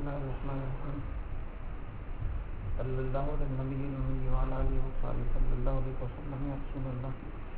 الله الرحمن الرحيم صلى الله على النبي الأمي وعلى آله وصحبه صلى الله عليه وسلم يا رسول الله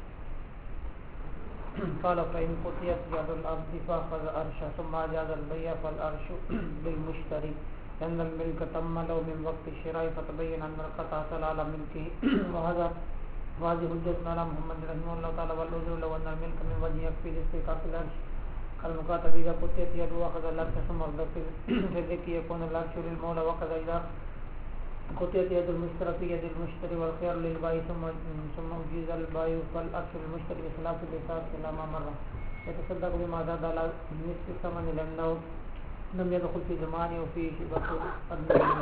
قال فإن قطعت يد العبد فأخذ عرشا ثم أجاز البيع فالعرش للمشتري لأن الملك تم له من وقت الشراء فتبين أن القطع حصل على ملكه وهذه حجة على محمد رحمه الله تعالى والعذر لو أن الملك من وجه يكفي لاستحقاق العرش المكاتب إذا قطعت يده وأخذ العرش ثم في الذكي يكون العرش للمولى وكذا إذا قطعت يد المشتري في يد المشتري والخيار للبائع ثم أجيز البائع فالعرش للمشتري بخلاف الإساءة إلى ما مر يتصدق بما زاد على نصف الثمن لأنه لم يدخل في زمانه وفي شبه الدين.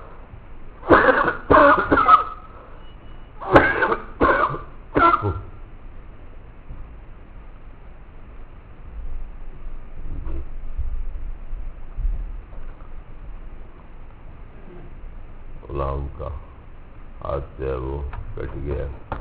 غلام کا ہاتھ جو ہے وہ کٹ گیا،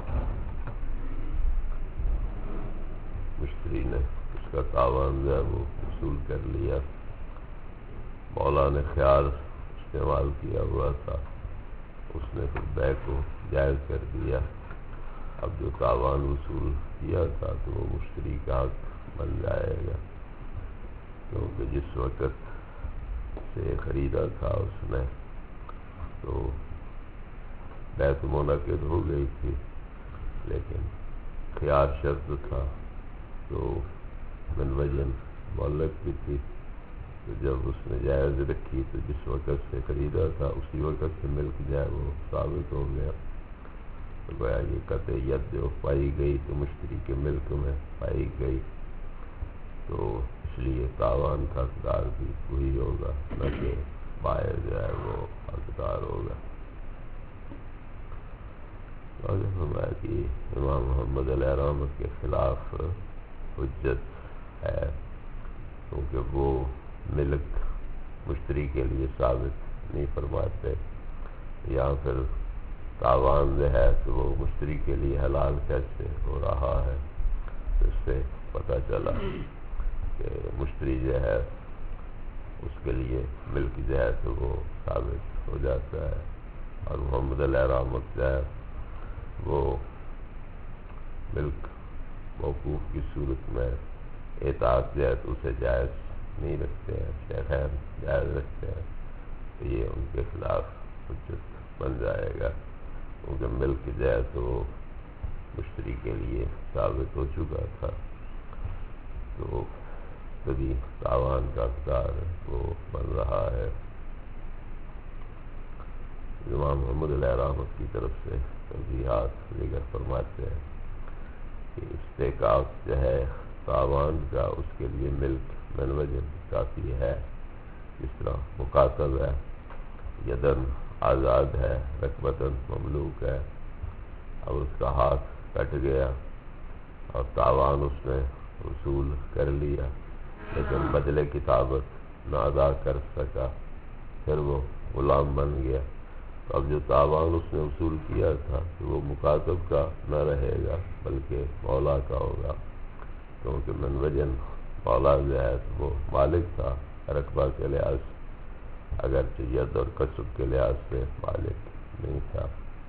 مشتری نے اس کا تاوان جو ہے وہ وصول کر لیا، مولا نے خیار استعمال کیا ہوا تھا، اس نے پھر بیع کو جائز کر دیا۔ اب جو تاوان وصول کیا تھا تو وہ مشتری کا حق بن جائے گا، کیونکہ جس وقت سے خریدا تھا اس نے تو بیع تو منعقد ہو گئی تھی، لیکن خیار شرط تھا تو من وجن معلق بھی تھی، تو جب اس نے جائز رکھی تو جس وقت سے خریدا تھا اسی وقت سے ملک جائے وہ ثابت ہو گیا، تو گویا یہ قطعیت جو پائی گئی تو مشتری کے ملک میں پائی گئی، تو اس لیے تاوان کا حقدار بھی وہی ہوگا، نہ کہ بائع جو ہے وہ حقدار ہوگا۔ فرمایا کہ امام محمد علیہ رحمت کے خلاف حجت ہے، کیونکہ وہ ملک مشتری کے لیے ثابت نہیں فرماتے، یا پھر تاوان جو ہے تو وہ مشتری کے لیے حلال کیسے ہو رہا ہے، اس سے پتہ چلا کہ مشتری جو ہے اس کے لیے ملک جو ہے تو وہ ثابت ہو جاتا ہے، اور محمد علیہ رحمت جو ہے وہ ملک موقوف کی صورت میں اطاعت جو ہے تو اسے جائز نہیں رکھتے ہیں، شیخین جائز رکھتے ہیں، تو یہ ان کے خلاف حجت بن جائے گا، کیونکہ ملک جو ہے تو وہ مشتری کے لیے ثابت ہو چکا تھا، تو کبھی تاوان کا حقدار وہ بن رہا ہے۔ امام محمد علیہ رحمت کی طرف سے توضیحات لے کر فرماتے ہیں کہ استحقاق جو ہے تاوان کا اس کے لیے ملک من وجن کافی ہے، جس طرح مکاتب ہے، یدن آزاد ہے، رقبتاً مملوک ہے، اب اس کا ہاتھ کٹ گیا اور تاوان اس نے وصول کر لیا، لیکن بدلے کتابت نہ ادا کر سکا، پھر وہ غلام بن گیا، تو اب جو تاوان اس نے وصول کیا تھا تو وہ مکاتب کا نہ رہے گا بلکہ مولا کا ہوگا، کیونکہ من وجن مولا جو ہے تو وہ مالک تھا رقبہ کے لحاظ سے، اگرچہ ید اور کسب کے لحاظ سے مالک نہیں تھا۔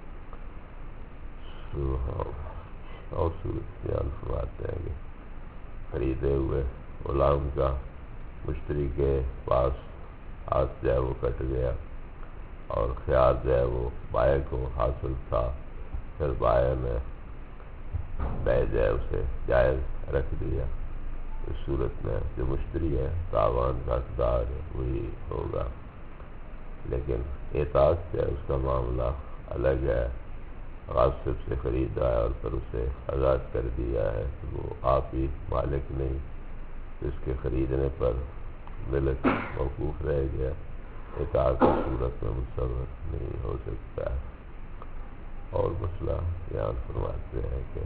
اور صورت بیان فرماتے ہیں کہ خریدے ہوئے غلام کا مشتری کے پاس ہاتھ جو ہے وہ کٹ گیا اور خیار جو ہے وہ بائع کو حاصل تھا، پھر بائع نے بیع جو ہے اسے جائز رکھ دیا، اس صورت میں جو مشتری ہے تاوان کا حقدار وہی ہوگا، لیکن اطاعت سے اس کا معاملہ الگ ہے، غاصب سے خریدا ہے اور پھر اسے آزاد کر دیا ہے تو وہ آپ ہی مالک نہیں، اس کے خریدنے پر ملک موقوف رہ گیا، اطاعت کی صورت میں متصور نہیں ہو سکتا ہے۔ اور مسئلہ بیان فرماتے ہیں کہ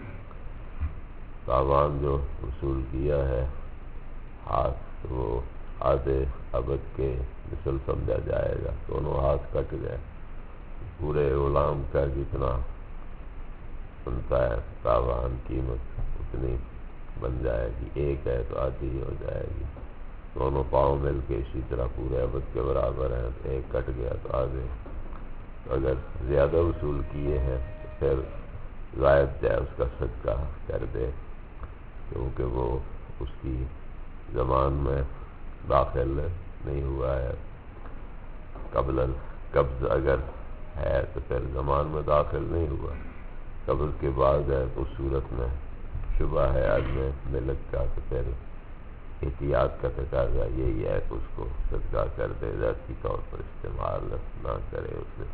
تاوان جو وصول کیا ہے ہاتھ تو وہ آدھے عبد کے مثل سمجھا جائے گا، دونوں ہاتھ کٹ گئے، پورے غلام کا جتنا بنتا ہے تاوان قیمت اتنی بن جائے گی، ایک ہے تو آدھی ہو جائے گی، دونوں پاؤں مل کے اسی طرح پورے عبد کے برابر ہیں، تو ایک کٹ گیا تو آگے اگر زیادہ وصول کیے ہیں تو پھر زائد جائے اس کا صدقہ کر دے، کیونکہ وہ اس کی زمان میں داخل نہیں ہوا ہے۔ قبل القبض اگر ہے تو پھر زمان میں داخل نہیں ہوا، قبض کے بعد ہے تو اس صورت میں شبہ ہے عدم ملک کا، تو پھر احتیاط کا تقاضا یہی ہے کہ اس کو صدقہ کر دے، ذاتی طور پر استعمال نہ کرے اسے۔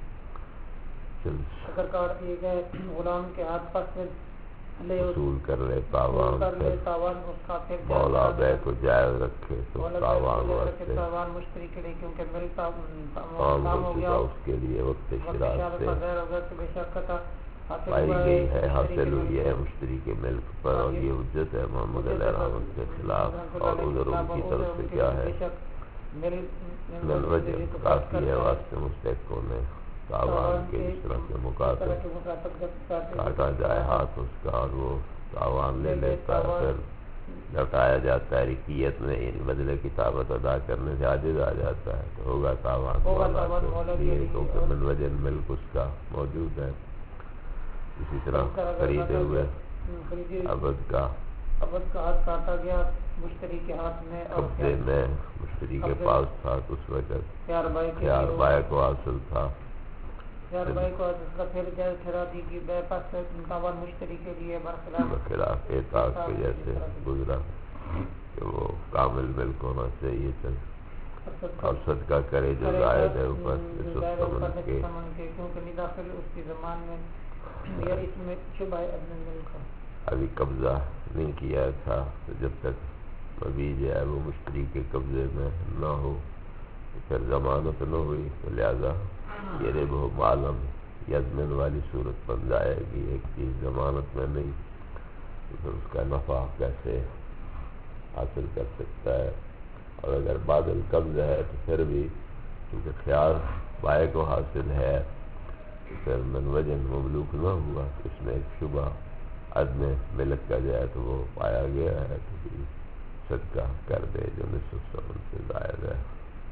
اگر کاٹ دیے گئے غلام کے ہاتھ پاس میں وصول کر لے تاوان، مولا بے کو جائز رکھے تو تاوان واسطے مشتری کے لیے، کیونکہ ملتا عام ہو چکا اس کے لیے وقت شراط سے پائی گئی ہے، حاصل ہوئی ہے مشتری کے ملک پر، اور یہ حجت ہے محمد علیہ رحمت کے خلاف، اور ادھر ان کی طرف سے کیا ہے من وجہ کافی ہے واسطے مستحقوں نے تاوان کے اس طرح سے مکاتب کاٹا جائے ہاتھ اس کا اور وہ تاوان لے لیتا ہے، پھر لوٹایا جاتا ہے رکیت میں، یعنی بدلے کتابت ادا کرنے سے عاجز آ جاتا ہے تو ہوگا تاوان مولا کے لیے، کیونکہ من وجہ ملک اس کا موجود ہے۔ اسی طرح خریدے ہوئے عبد کا ہاتھ کاٹا گیا مشتری کے ہاتھ میں، قبضے میں مشتری کے پاس تھا تو اس وقت خیار بائے کو حاصل تھا، خیار بائے کو حاصل تھا، پھر جائز ٹھہراتی کہ بے پاس تاوان مشتری کے لیے برخلاف اعتاق کے جیسے گزرا کہ وہ کامل ملک ہونا چاہیے اور صدقہ کرے جو زائد ہے اوپر کے، کیونکہ نہیں داخل اس کی زمان میں یا اس میں شبہ عدم ملک ہے۔ ابھی قبضہ نہیں کیا تھا تو جب تک ابھی جو ہے وہ مشتری کے قبضے میں نہ ہو تو پھر ضمانت نہ ہوئی، تو لہذا یہ ربح معلوم یضمن والی صورت بن جائے گی، ایک چیز ضمانت میں نہیں تو پھر اس کا نفع کیسے حاصل کر سکتا ہے، اور اگر بعد القبض ہے تو پھر بھی کیونکہ خیار بائے کو حاصل ہے تو پھر من وجن مملوک نہ ہوا، اس میں ایک شبہ عدم ملک کا جائے تو وہ پایا گیا ہے تو بھی صدقہ کر دے جو نصف ثمن سے زائد ہے۔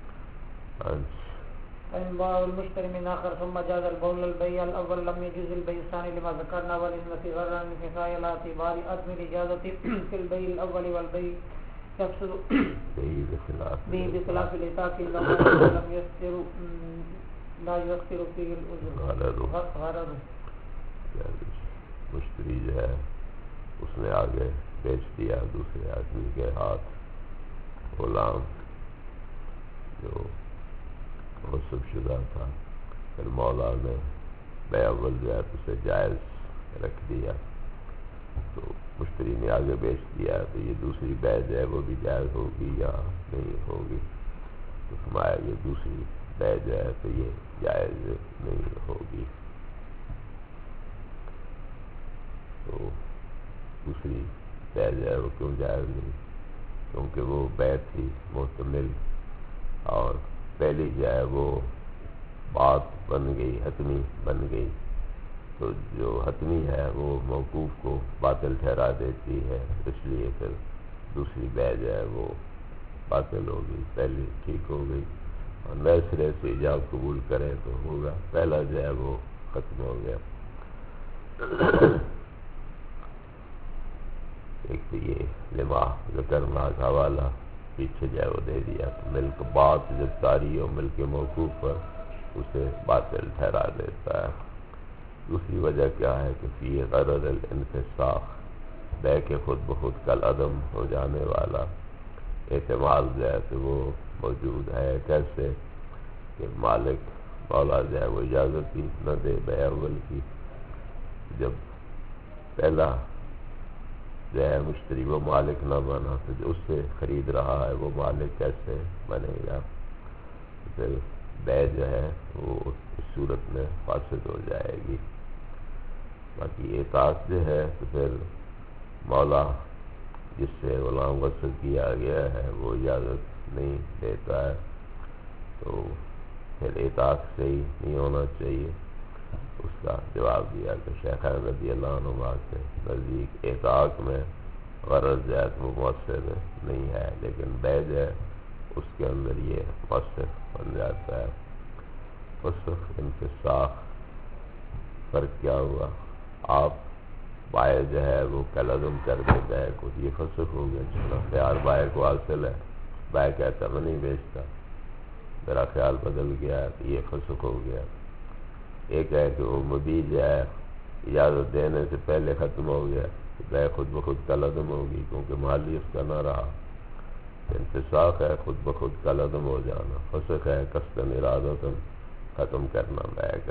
انباء المشتری من آخر ثم جاز البول البيع الاول لم يجوز البيع الثاني لما ذكرنا، ولان في غرر انفصال على اعتبار عدم الاجازه في البيع الاول والبيع يفسد به بخلاف الاتاق لم يستر لا يستر فيه الاجر غرر۔ مشتری جو ہے اس نے آگے بیچ دیا دوسرے آدمی کے ہاتھ غلام جو غصب شدہ تھا، پھر مولا نے بے اول جو ہے اسے جائز رکھ دیا تو مشتری نے آگے بیچ دیا تو یہ دوسری بے جو ہے وہ بھی جائز ہوگی یا نہیں ہوگی، تو فرمایا یہ دوسری بے جو ہے تو یہ جائز نہیں ہوگی، تو دوسری بے جو ہے وہ کیوں جائز نہیں، کیونکہ وہ بے تھی محتمل اور پہلی جو ہے وہ بات بن گئی حتمی بن گئی، تو جو حتمی ہے وہ موقوف کو باطل ٹھہرا دیتی ہے، اس لیے پھر دوسری بے جو ہے وہ باطل ہوگی، پہلی ٹھیک ہو گئی، اور نئے سرے سے ایجاب قبول کرے تو ہوگا، پہلا جو ہے وہ ختم ہو گیا۔ ایک تو یہ لما ذکرنا کا حوالہ پیچھے جائے وہ دے دیا، ملک بات جب طاری ہو ملک موقوف پر اسے باطل ٹھہرا دیتا ہے۔ دوسری وجہ کیا ہے کہ فی غرض الانفساخ بے کے خود بخود کل عدم ہو جانے والا احتمال جو ہے تو وہ موجود ہے، کیسے کہ مالک مولا جو ہے وہ اجازت ہی نہ دے بے اول کی، جب پہلا جو ہے مشتری وہ مالک نہ بنا تو جو اس سے خرید رہا ہے وہ مالک کیسے بنے گا، پھر بے جو ہے وہ اس صورت میں فاسد ہو جائے گی۔ باقی اعتاق جو ہے تو پھر مولا جس سے غلام غصب کیا گیا ہے وہ اجازت نہیں دیتا ہے تو پھر اعتاق سے ہی نہیں ہونا چاہیے۔ اس کا جواب دیا کہ شیخین رضی اللہ عنہ کے نزدیک اعتاق میں غرض جو ہے وہ مؤثر نہیں ہے، لیکن بے جو ہے اس کے اندر یہ مؤثر بن جاتا ہے۔ فسخ انفساخ فرق کیا ہوا؟ آپ بائے جو ہے وہ کلازم کر دے بے کو، یہ فسخ ہو گیا، چلا اختیار بائے کو حاصل ہے، بائے کہتا میں نہیں بیچتا، میرا خیال بدل گیا ہے، یہ فسخ ہو گیا۔ ایک ہے کہ وہ مبیع جو ہے اجازت دینے سے پہلے ختم ہو گیا، بے خود بخود کلازم ہوگی کیونکہ مالی اس کا نہ رہا۔ انفساخ ہے خود بخود کلازم ہو جانا، فسخ ہے قصداً ارادتاً ختم کرنا بے کا۔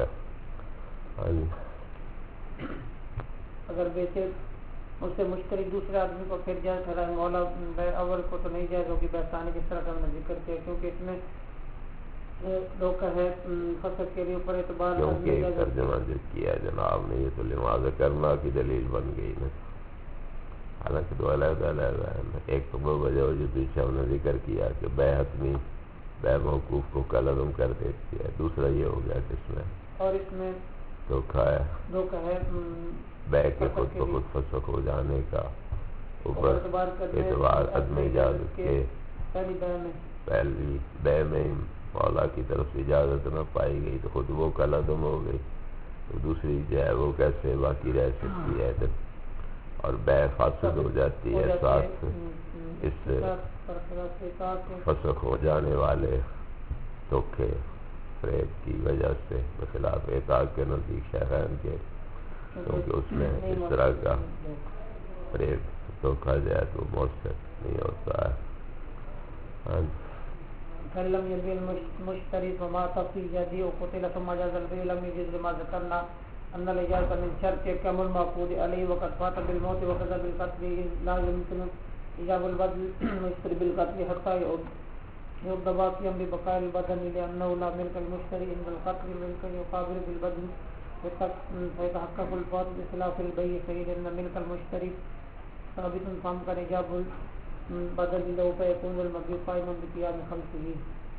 اگر بیچے اس سے مشتری دوسرے آدمی کو پھر جائز ٹھہرائے، مولا بے اول کو تو نہیں جائز ہوگی بے ثانی، جس طرح کا ہم نے ذکر کیا، کیونکہ اس میں دھوکہ ہے فسخ کے لیے اوپر اعتبار کیونکہ ترجمہ جو کیا جناب نے یہ تو لماذا کرنا کی دلیل بن گئی نا، حالانکہ دو علیحدہ علیحدہ ہے۔ ایک تو وہ وجہ جو پیچھے ہم نے ذکر کیا کہ بے حتمی بے موقوف کو کلازم کر دیتی ہے، دوسرا یہ ہو گیا کہ اس میں اور اس میں دھوکہ ہے بے کے خود بخود فسخ ہو جانے کا، اوپر اعتبار عدم اجازت کے پہلی بے میں مولا کی طرف سے اجازت نہ پائی گئی تو خود وہ کلازم ہو گئی، تو دوسری جو ہے وہ کیسے باقی رہ سکتی ہے، اور بے فاسد ہو جاتی ہے ساتھ اس سے فسخ ہو جانے والے دھوکے فریب کی وجہ سے، بخلاف اعتاق کے نزدیک شیخین کے، کیونکہ اس میں اس طرح کا فریب دھوکہ جو ہے تو مؤثر نہیں ہوتا ہے۔ فلم يبيع المشتري فما تفي يدي وقتل ثم جاز البيع لم يجوز لما ذكرنا ان الاجازه من شرط كم المعقود عليه وقد فات بالموت وكذا بالقتل لا يمكن ايجاب البدل المشتري بالقتل حتى يرد باقيا ببقاء البدن لانه لا ملك المشتري عند القتل ملك يقابل بالبدل فيتحقق الفاضل بخلاف البيع فإن ملك المشتري ثابت فامكن ايجاب بدل لو فيكون المبيع قائما بقيام خلقه۔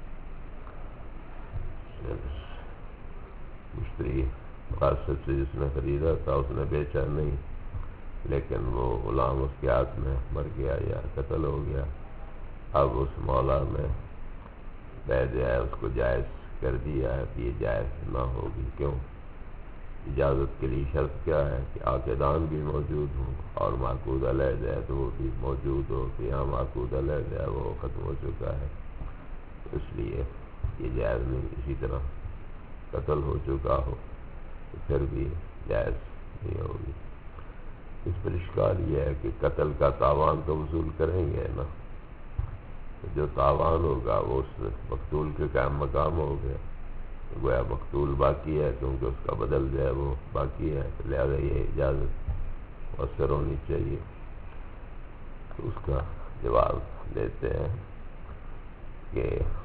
مشتری قاصد سے جس نے خریدا تھا اس نے بیچا نہیں، لیکن وہ غلام اس کے ہاتھ میں مر گیا یا قتل ہو گیا، اب اس مولا میں بے جو ہے اس کو جائز کر دیا ہے کہ یہ جائز نہ ہوگی۔ کیوں؟ اجازت کے لیے شرط کیا ہے کہ عاقدان بھی موجود ہوں اور معقود علیہ جو ہے تو وہ بھی موجود ہو، کہ یہاں معقود علیہ جو ہے وہ ختم ہو چکا ہے، اس لیے یہ جائز نہیں۔ اسی طرح قتل ہو چکا ہو تو پھر بھی جائز نہیں ہوگی۔ اس پر اشکال یہ ہے کہ قتل کا تاوان تو وصول کریں گے نا، جو تاوان ہوگا وہ اس مقتول کے قائم مقام ہو گیا، گویا مقتول باقی ہے کیونکہ اس کا بدل جو ہے وہ باقی ہے، لہذا یہ اجازت مؤثر ہونی چاہیے۔ تو اس کا جواب دیتے ہیں کہ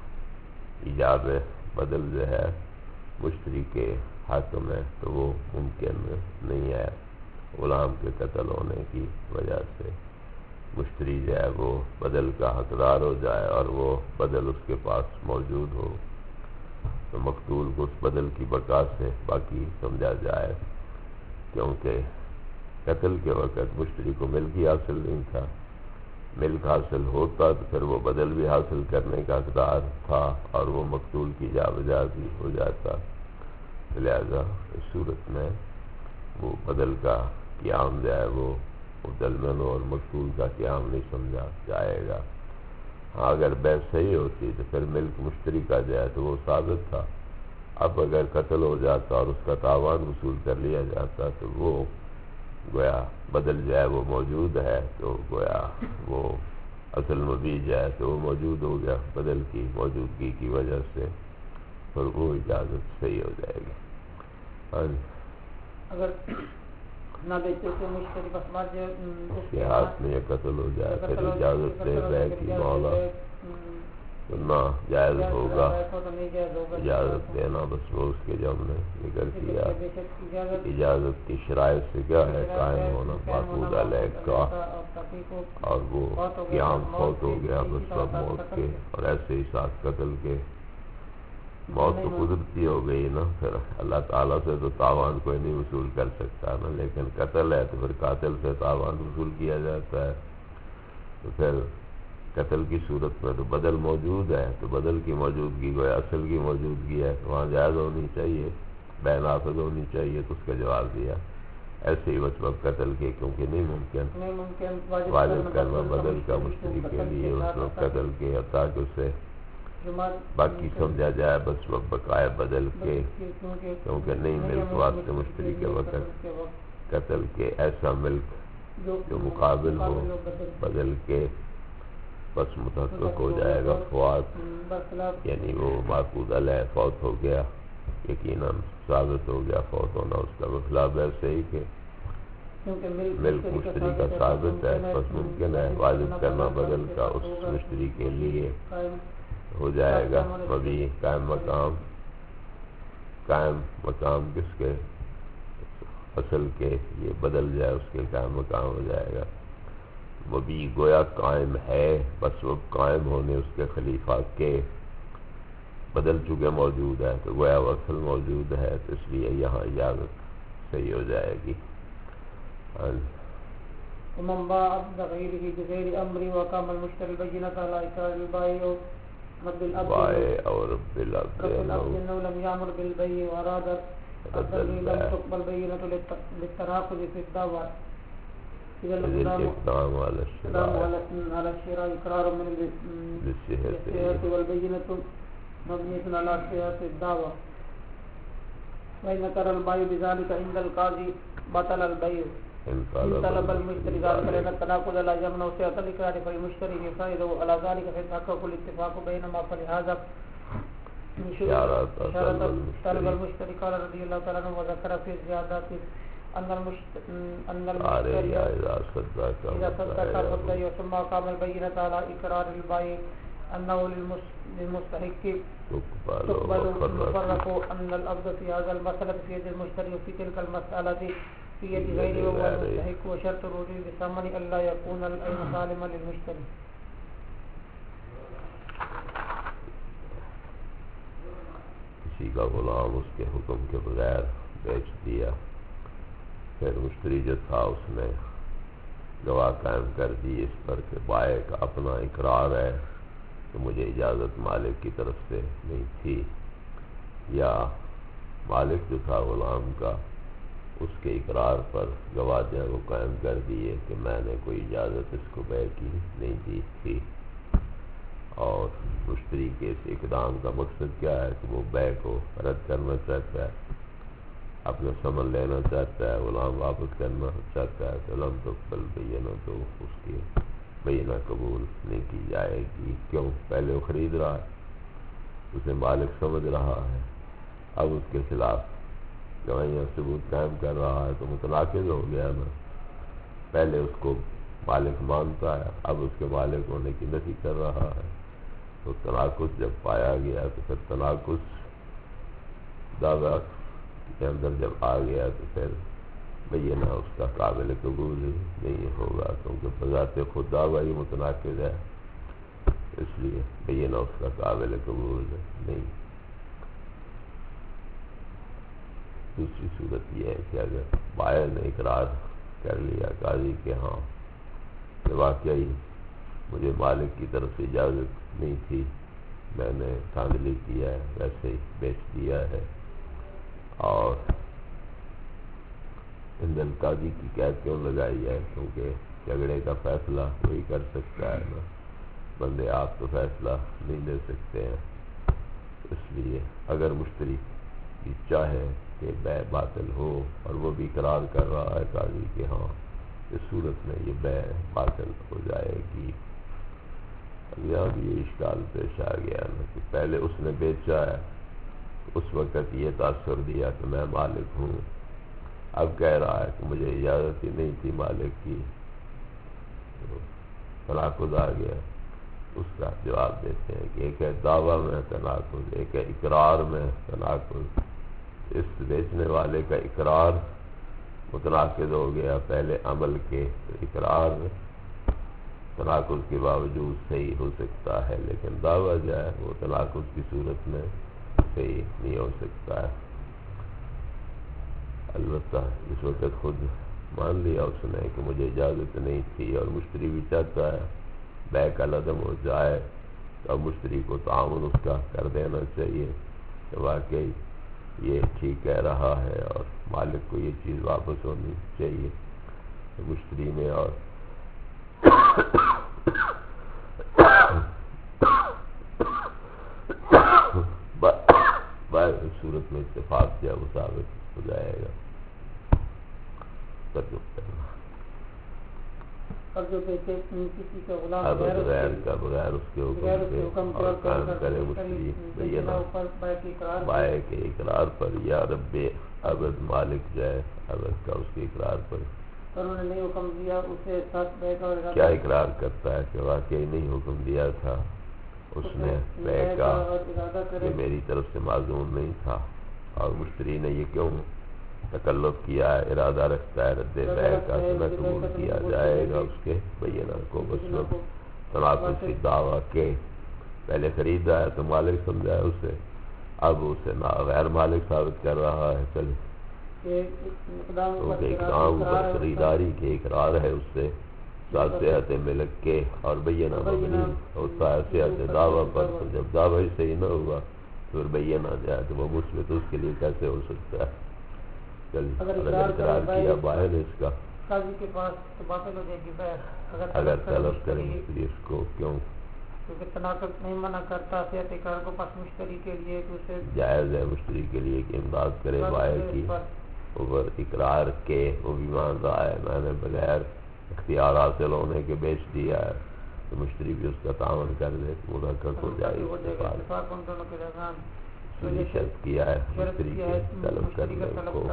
ایجاب بدل جو ہے مشتری کے حق میں تو وہ ممکن نہیں ہے، غلام کے قتل ہونے کی وجہ سے مشتری جو ہے وہ بدل کا حقدار ہو جائے اور وہ بدل اس کے پاس موجود ہو تو مقتول کو اس بدل کی بقا سے باقی سمجھا جائے، کیونکہ قتل کے وقت مشتری کو ملک ہی حاصل نہیں تھا، ملک حاصل ہوتا تو پھر وہ بدل بھی حاصل کرنے کا حقدار تھا اور وہ مقتول کی جا بجا بھی ہو جاتا، لہذا اس صورت میں وہ بدل کا قیام جو ہے وہ مدلمن اور مقتول کا قیام نہیں سمجھا جائے گا۔ ہاں اگر بے صحیح ہوتی تو پھر ملک مشتری کا جو ہے تو وہ ثابت تھا، اب اگر قتل ہو جاتا اور اس کا تاوان وصول کر لیا جاتا تو وہ گویا بدل جو ہے وہ موجود ہے، تو گویا وہ اصل مبیع جو ہے تو وہ موجود ہو گیا، بدل کی موجودگی کی وجہ سے پھر وہ اجازت صحیح ہو جائے گی۔ اگر نہ بیچے تو مشتری بس مرض اس کے ہاتھ میں یہ قتل ہو جائے پھر اجازت دے بے کی مولا تو نہ جائز ہوگا، اجازت دینا بس وہ اس کے جو ہم نے ذکر کیا اجازت کی شرائط سے کیا ہے قائم ہونا معقود علیہ کا، اور وہ قیام فوت ہو گیا بس سب موت کے، اور ایسے ہی ساتھ قتل کے موت تو قدرتی ہو گئی نا، پھر اللہ تعالیٰ سے تو تاوان کوئی نہیں وصول کر سکتا نا، لیکن قتل ہے تو پھر قاتل سے تاوان وصول کیا جاتا ہے، تو پھر قتل کی صورت میں تو بدل موجود ہے، تو بدل کی موجودگی گویا اصل کی موجودگی ہے، تو وہاں جائز ہونی چاہیے، بے نافذ ہونی چاہیے، تو اس کا جواب دیا ایسے ہی وجب قتل کے کیونکہ نہیں ممکن واجب کرنا بدل کا مشتری کے لیے اس وقت قتل کے، تاکہ اسے باقی سمجھا جائے بس وہ بقائے بدل کے، کیونکہ نہیں ملک واسطے مشتری کے وقت قتل کے ایسا ملک جو مقابل ہو بدل کے، بس متحقق ہو جائے گا فوات، یعنی وہ معقود علیہ فوت ہو گیا، یقیناً ثابت ہو گیا فوت ہونا اس کا، بخلاف ایسے ہی کہ ملک مشتری کا ثابت ہے، بس ممکن ہے واجب کرنا بدل کا اس مشتری کے لیے ہو جائے گا ابھی قائم مقام کس کے اصل کے، یہ بدل جائے اس کے قائم مقام ہو جائے گا، وہ بھی گویا قائم ہے، بس وہ قائم ہونے اس کے خلیفہ کے، بدل چکے موجود ہے تو گویا وہ اصل موجود ہے، تو اس لیے یہاں اجازت صحیح ہو جائے گی۔ ومن باع بغيره بغير امر وقام المشتري البينة على إقرار البائع بائع اور رب العبد انه لم يأمر بالبيع واراد الدليل لم تقبل بينة للتناقض في الدعوى إذا الإقدام على الشراء إقرار من للصحة والبينة مبنية على صحة الدعوى، وإن ترى البيع بذلك عند القاضي بطل البيع إن طلب المشتري ذلك لأن التناقض لا يمنع صحة الإقرار فالمشتري يفائده على ذلك فيتحقق الاتفاق بينما، فلهذا إشارة طلب المشتري قال رضي الله تعالى عنه وذكر في الزيادات أن المشتري إذا صدق فالبيع ثم قام البينة على إقرار البائع أنه للمستحق تقبل مفرق أن الأبد في هذا المسألة في يد المشتري وفي تلك المسألة في يد غيره وهو المستحق، وشرط الرجوع بثمن ألا يكون العين سالما للمشتري۔ کسی کا غلام اس کے حکم کے بغیر بیچ دیا، پھر مشتری جو تھا اس نے گواہ قائم کر دی اس پر کہ بائع کا اپنا اقرار ہے کہ مجھے اجازت مالک کی طرف سے نہیں تھی، یا مالک جو تھا غلام کا اس کے اقرار پر گواہ جو ہے وہ قائم کر دیے کہ میں نے کوئی اجازت اس کو بیع کی نہیں دی تھی، اور مشتری کے اس اقدام کا مقصد کیا ہے کہ وہ بیع کو رد کرنا چاہتا ہے، اپنا ثمن لینا چاہتا ہے، غلام واپس کرنا چاہتا ہے، تو لم تقبل بینہ، تو اس کی بینہ قبول نہیں کی جائے گی۔ کیوں؟ پہلے وہ خرید رہا ہے، اسے مالک سمجھ رہا ہے، اب اس کے خلاف گواہیاں ثبوت قائم کر رہا ہے تو متناقض ہو گیا نا، پہلے اس کو مالک مانتا ہے، اب اس کے مالک ہونے کی نفی کر رہا ہے، تو تناقض جب پایا گیا تو پھر تناقض دعویٰ کے اندر جب آ گیا تو پھر بینہ اس کا قابل قبول نہیں ہوگا، کیونکہ بذات خود دعویٰ ہی متناقض ہے، اس لیے بینہ اس کا قابل قبول نہیں۔ دوسری صورت یہ ہے کہ اگر بائع نے اقرار کر لیا قاضی کے ہاں کہ واقعی مجھے مالک کی طرف سے اجازت نہیں تھی، میں نے دھاندلی کیا ہے، ویسے ہی بیچ دیا ہے، اور اندر قاضی کی قید کیوں لگائی ہے؟ کیونکہ جھگڑے کا فیصلہ وہی کر سکتا ہے نا، بندے آپ تو فیصلہ نہیں لے سکتے ہیں، اس لیے اگر مشتری بھی چاہے کہ بیع باطل ہو اور وہ بھی اقرار کر رہا ہے قاضی کہ ہاں اس صورت میں یہ بیع باطل ہو جائے گی۔ یہاں بھی یہ اشکال پیش آ گیا نا کہ پہلے اس نے بیچا ہے، اس وقت یہ تاثر دیا کہ میں مالک ہوں، اب کہہ رہا ہے کہ مجھے اجازت ہی نہیں تھی مالک کی، تناقض آ گیا۔ اس کا جواب دیتے ہیں کہ ایک ہے دعویٰ میں تناقض، ایک ہے اقرار میں تناقض۔ اس بیچنے والے کا اقرار متناقض ہو گیا پہلے عمل کے، تو اقرار تناقض کے باوجود صحیح ہو سکتا ہے، لیکن دعویٰ جو ہے وہ تناقض کی صورت میں صحیح نہیں ہو سکتا ہے۔ البتہ اس وقت خود مان لیا اس نے کہ مجھے اجازت نہیں تھی، اور مشتری بھی چاہتا ہے بے کا لدم ہو جائے تو مشتری کو تعاون اس کا کر دینا چاہیے کہ واقعی یہ ٹھیک کہہ رہا ہے اور مالک کو یہ چیز واپس ہونی چاہیے. تو مشتری میں اور صورت میں اتفاق کیا وہ ثابت ہو جائے گا. اور جو کسی کا غلام اب غیر کا بغیر اس کے حکم سے اور کام کرے مشتری بینہ بائے کے اقرار پر یا رب عبد مالک جائے عبد کا اس کے اقرار پر. انہوں نے نہیں حکم دیا اسے ساتھ بے کا کیا اقرار کرتا ہے کہ واقعی نہیں حکم دیا تھا اس نے بے کا یہ میری طرف سے معذور نہیں تھا اور مشتری نے یہ کیوں تکلف کیا ہے ارادہ رکھتا ہے رد بے کا نہ قبول کیا جائے گا اس کے بینہ کو مطلب تناقض کی دعویٰ کے پہلے خریدا ہے تو مالک سمجھا ہے اسے اب اسے غیر مالک ثابت کر رہا ہے. چل کیونکہ اقدام پر خریداری کے اقرار ہے اس سے صحت ملک کے اور بینہ مبنی ہوتا ہے صحت دعویٰ پر. تو جب دعویٰ صحیح نہ ہوا تو پھر بینہ جائے تو وہ مثبت اس کے لیے کیسے ہو سکتا ہے. اگر اقرار کیا باہر اس کا قاضی کے پاس تو باطل ہو جائے گی. اگر طلب کریں مشتری اس کو کیوں کیونکہ تناقض نہیں منع کرتا صحت اقرار کو پاس مشتری کے لیے تو اسے جائز ہے مشتری کے لیے کہ امداد کرے باہر کی اوپر اقرار کے وہ بھی مان رہا ہے میں نے بغیر اختیار حاصل ہونے کے بیچ دیا ہے تو مشتری بھی اس کا تعاون کر دے تو وہ حقیقت ہو جائے گی. شرط کیا ہے مشتری کے طلب کرنے کو.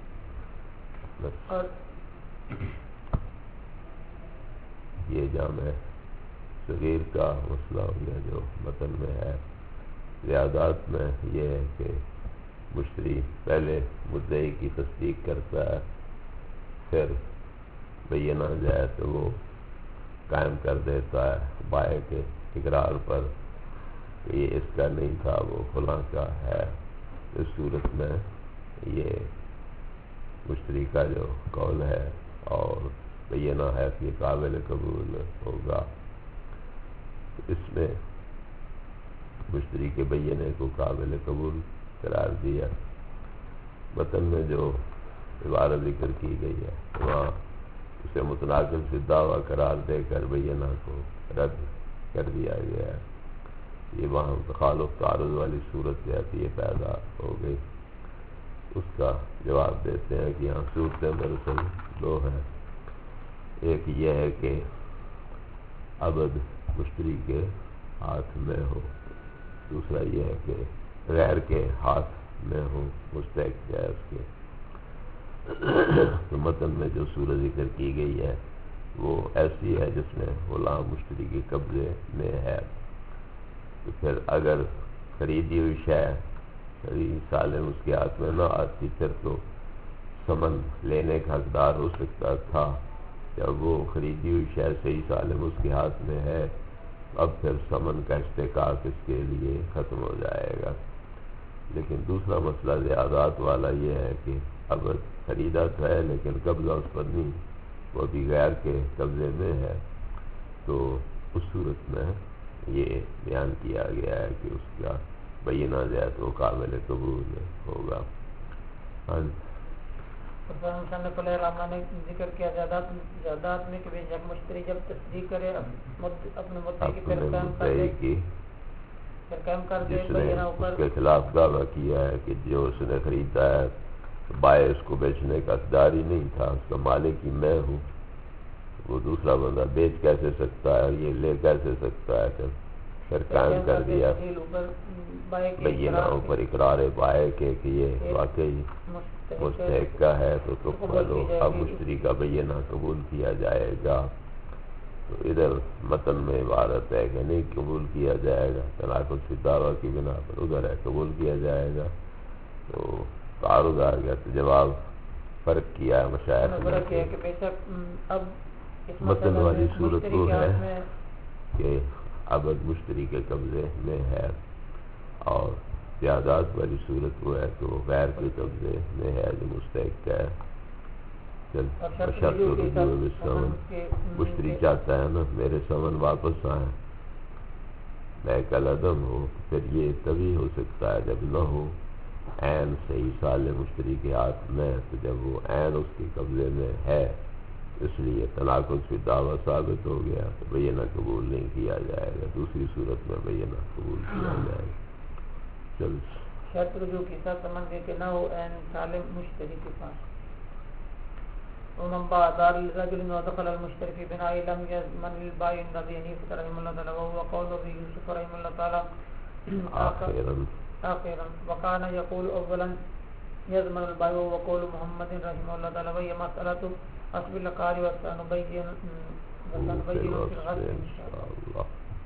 یہ جامع صغیر کا مسئلہ ہو گیا جو متن میں ہے. زیادات میں یہ ہے کہ مشتری پہلے مدعی کی تصدیق کرتا ہے پھر بینہ جائے تو وہ قائم کر دیتا ہے بائع کے اقرار پر کہ یہ اس کا نہیں تھا وہ فلاں کا ہے. اس صورت میں یہ مشتری کا جو قول ہے اور بینہ ہے کہ یہ قابل قبول ہوگا. اس میں مشتری کے بینے کو قابل قبول قرار دیا. متن میں جو عبارت ذکر کی گئی ہے وہاں اسے متناقض سے دعویٰ قرار دے کر بینہ کو رد کر دیا گیا ہے. یہ وہاں تخالف تعارض والی صورت جاتی ہے پیدا ہو گئی. اس کا جواب دیتے ہیں کہ یہاں صورتیں دراصل دو ہیں. ایک یہ ہے کہ عبد مشتری کے ہاتھ میں ہو, دوسرا یہ ہے کہ غیر کے ہاتھ میں ہو مستحق جائے اس کے. تو متن میں جو صورت ذکر کی گئی ہے وہ ایسی ہے جس میں غلام مشتری کے قبضے میں ہے. تو پھر اگر خریدی ہوئی شے صحیح سالم اس کے ہاتھ میں نہ آتی پھر تو ثمن لینے کا حقدار ہو سکتا تھا. جب وہ خریدی ہوئی شے صحیح سالم اس کے ہاتھ میں ہے اب پھر ثمن کا استحقاق اس کے لیے ختم ہو جائے گا. لیکن دوسرا مسئلہ زیادات والا یہ ہے کہ اب خریدا تو ہے لیکن قبضہ اس پر نہیں, وہ بھی غیر کے قبضے میں ہے. تو اس صورت میں یہ بیان کیا گیا ہے کہ اس کا بینہ جائے تو قابل قبول ہوگا. نے ذکر کیا جائیداد میں کہ بے شک مشتری جب تصدیق کرے اپنے مدعی کی پھر قائم کر دے بینہ اوپر اس کے خلاف دعویٰ کیا ہے کہ جو اس نے خریدا ہے بائع اس کو بیچنے کا اقدار ہی نہیں تھا, اس کا مالک ہی میں ہوں. وہ دوسرا بندہ بیچ کیسے سکتا ہے اور یہ لے کیسے سکتا ہے. پھر قائم کر دیا بینہ اوپر اقرار بائع کے کہ یہ واقعی مستحق کا ہے تو لو اب مشتری کا بینہ قبول کیا جائے گا. تو ادھر متن میں عبارت ہے کہ نہیں قبول کیا جائے گا تناقض کی دعویٰ کی بنا پر, ادھر ہے قبول کیا جائے گا. تو تعارض آ گیا تو جواب فرق کیا ہے مشاہد. متن والی صورت وہ ہے کہ عبد مشتری کے قبضے میں ہے اور زیادات والی صورت وہ ہے کہ وہ غیر کے قبضے میں ہے جو مستحق ہے. چل اور شرط شرط رجوع کے رجوع ساتھ بالثمن، مشتری چاہتا ہے نا میرے ثمن واپس آئیں، بیع العدم ہو، پھر یہ تبھی ہو سکتا ہے جب نہ ہو عین صحیح سالم مشتری کے ہاتھ میں، تو جب وہ عین اس کے قبضے میں ہے اس لیے تناقض پہ دعویٰ ثابت ہو گیا تو بینہ قبول نہیں کیا جائے گا، دوسری صورت میں بینہ قبول کیا جائے گا۔ چل شرط رجوع کی ساتھ سمجھ کہ نہ ہو عین سالم مشتری کے پاس۔ ومن باع دار لرجل ودخل المشتري في بناء لم يضمن البائع عند ابي حنيفة رحمه الله تعالى وهو قول ابي يوسف رحمه الله تعالى آخرا وكان يقول اولا يضمن البائع وهو قول محمد رحمه الله تعالى وهي مسألة حسب القارئ وسنبين في الغد ان شاء الله۔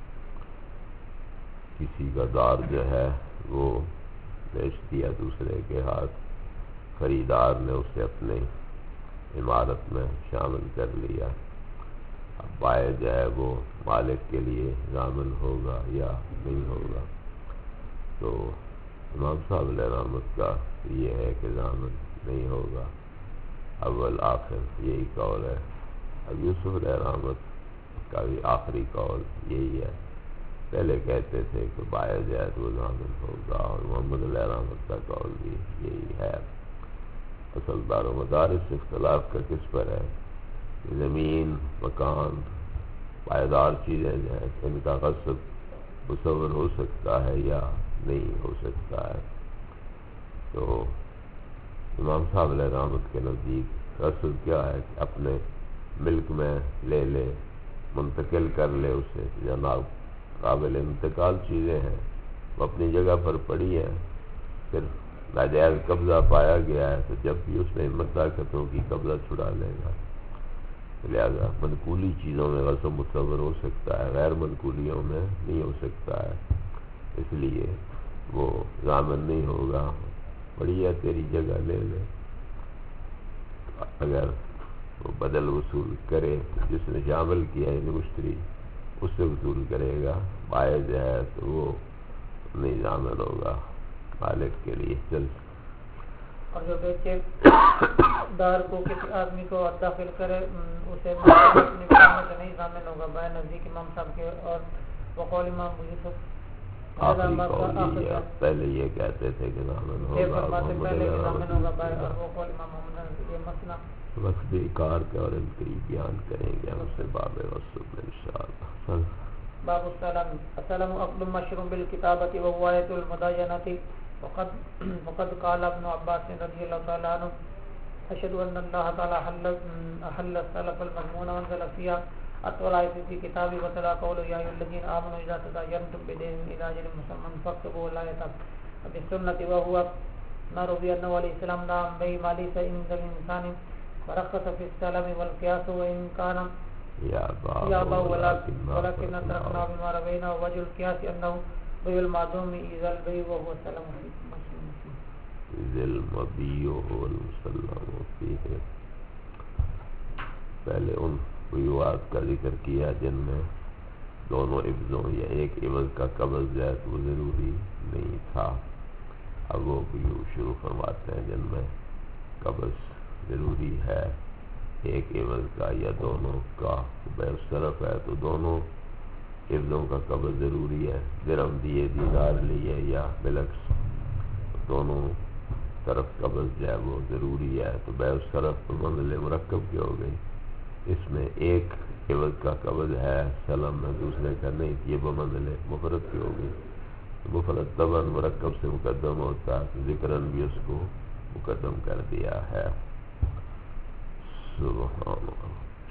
کسی کا دار جو ہے وہ بیچ دیا دوسرے کے ہاتھ، خریدار نے اسے اپنے عمارت میں شامل کر لیا، اب بائع جو ہے وہ مالک کے لیے ضامن ہوگا یا نہیں ہوگا؟ تو امام صاحب علیہ رحمت کا یہ ہے کہ ضامن نہیں ہوگا، اول آخر یہی قول ہے۔ اب یوسف علیہ رحمت کا بھی آخری قول یہی ہے، پہلے کہتے تھے کہ بائع جو ہے وہ ضامن ہوگا، اور محمد علیہ رحمت کا قول بھی یہی ہے۔ اصل دار و مدار اس اختلاف کا کس پر ہے کہ زمین، مکان، پائیدار چیزیں جو ہیں ان کا غصب مصور ہو سکتا ہے یا نہیں ہو سکتا ہے۔ تو امام صاحب علیہ رحمت کے نزدیک غصب کیا ہے کہ اپنے ملک میں لے لے، منتقل کر لے اسے، جناب قابل انتقال چیزیں ہیں وہ اپنی جگہ پر پڑی ہیں، پھر ناجائز قبضہ پایا گیا ہے تو جب بھی اس میں ہمت طاقت ہوگی قبضہ چھڑا لے گا۔ لہذا منقولی چیزوں میں غصب متصور ہو سکتا ہے، غیر منقولیوں میں نہیں ہو سکتا ہے، اس لیے وہ ضامن نہیں ہوگا۔ پڑی ہے تیری جگہ لے لے، اگر وہ بدل وصول کرے جس نے شامل کیا ہے مشتری اس سے وصول کرے گا، بائع جو ہے تو وہ نہیں ضامن ہوگا مالک کے لیے۔ چل اور جو بیچے دار کو کسی آدمی کو داخل کرے اسے اپنے کام سے نہیں ضامن ہوگا، بائع نزدیک امام صاحب کے اور وقول امام ابو یوسف آخری قول یہ ہے، پہلے یہ کہتے تھے کہ ضامن ہوگا پہلے ضامن ہوگا بائع، اور وقول امام محمد یہ مسئلہ وقت بیکار کا اور ان قریب بیان کریں گے ہم سے باب غصب میں انشاءاللہ۔ باب السلام۔ السلام عقد مشروع بالکتابۃ وهو آیۃ المداینۃ وقد قال ابن عباس رضی اللہ تعالی عنہ اشهد ان اللہ تعالی احل السلف المضمون وانزل فيها اطول آیت فی کتابه وتلا قول یا ایھا الذین آمنوا اذا تداینتم بدین الی اجل مسمى فاكتبوه الآیۃ بالسنة وهو ما روی انه علیہ السلام نام بی ما لیس عند الانسان ورخص فی السلم والقیاس وان کان یابا ولكن تركنا بما روینا وجه القیاس انه بی المعدوم اذا البی وهو سلم ذی المبیع والمسلم فیہ۔ پہلے ان بیوات کا ذکر کیا جن میں دونوں عوضوں یا ایک عوض کا قبض جو ہے وہ ضروری نہیں تھا، اب وہ بیوع شروع فرماتے ہیں جن میں قبض ضروری ہے، ایک عوض کا یا دونوں کا۔ بیع الصرف ہے تو دونوں عوضوں کا قبض ضروری ہے، درہم دیے دینار لیے یا بالعکس دونوں طرف قبض جو ہے وہ ضروری ہے، تو بیع الصرف منزل مرکب کی ہو گئی، اس میں ایک عوض کا قبض ہے سلم میں دوسرے کا نہیں، یہ بمنزل مفرد کی ہو گئی، مفرد طبعاً مرکب سے مقدم ہوتا ہے، ذکراً بھی اس کو مقدم کر دیا ہے۔ سبحان اللہ۔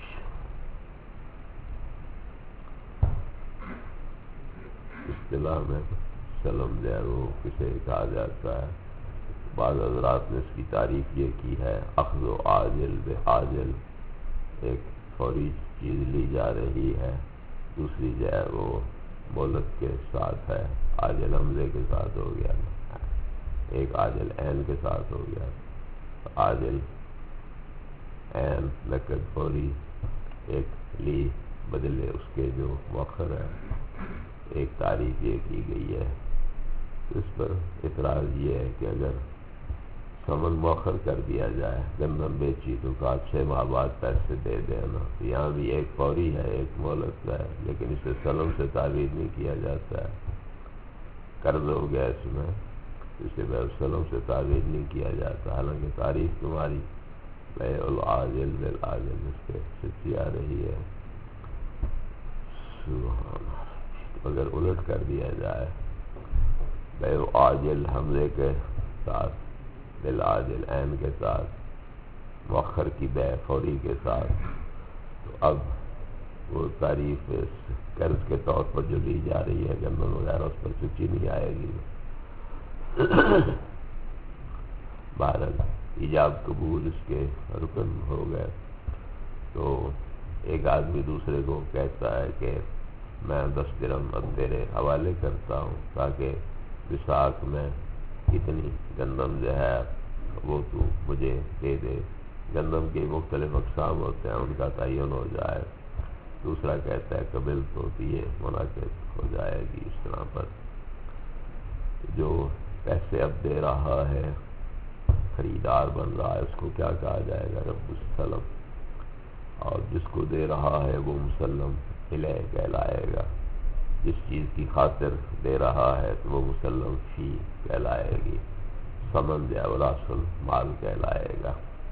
اصطلاح میں سلم جو ہے وہ کسے کہا جاتا ہے؟ بعض حضرات نے اس کی تعریف یہ کی ہے اخذ و عاجل بعاجل، ایک فوری چیز لی جا رہی ہے، دوسری جو ہے وہ مہلت کے ساتھ ہے، عاجل حمزے کے ساتھ ہو گیا، ایک عاجل عین کے ساتھ ہو گیا، عاجل عین نقد فوری، ایک لی بدلے اس کے جو مؤخر ہے، ایک تعریف یہ کی گئی ہے۔ اس پر اعتراض یہ ہے کہ اگر سمن مؤخر کر دیا جائے، گندم بیچی تو کہا 6 ماہ بعد پیسے دے دینا، یہاں بھی ایک فوری ہے ایک مہلت ہے، لیکن اسے سلم سے تعبیر نہیں کیا جاتا ہے، قرض ہو گیا اس میں، اسے بیع السلم سے تعبیر نہیں کیا جاتا، حالانکہ تاریخ تمہاری بیع العاجل بالعاجل اس پہ سچی آ رہی ہے۔ سبحان اللہ، اگر الٹ کر دیا جائے بیع عاجل حمزے کے ساتھ بالعاجل عین کے ساتھ، مؤخر کی بیع فوری کے ساتھ، تو اب وہ تعریف قرض کے طور پر جو لی جا رہی ہے گندم وغیرہ اس پر سچی نہیں آئے گی۔ بہرحال ایجاب قبول اس کے رکن ہو گئے، تو ایک آدمی دوسرے کو کہتا ہے کہ میں 10 درہم اب تیرے حوالے کرتا ہوں تاکہ وثاق میں اتنی گندم جو ہے وہ تو مجھے دے دے۔ گندم کے مختلف اقسام ہوتے ہیں، ان کا تعین ہو جائے۔ دوسرا کہتا ہے قبل تو یہ منعقد ہو جائے گی۔ اس طرح پر جو پیسے اب دے رہا ہے، خریدار بن رہا ہے، اس کو کیا کہا جائے گا؟ رب السلم، اور جس کو دے رہا ہے وہ مسلم الیہ کہلائے گا۔ جس چیز کی خاطر دے رہا ہے تو وہ مسلم فی کہلائے گی، ثمن یا راس المال کہلائے گا۔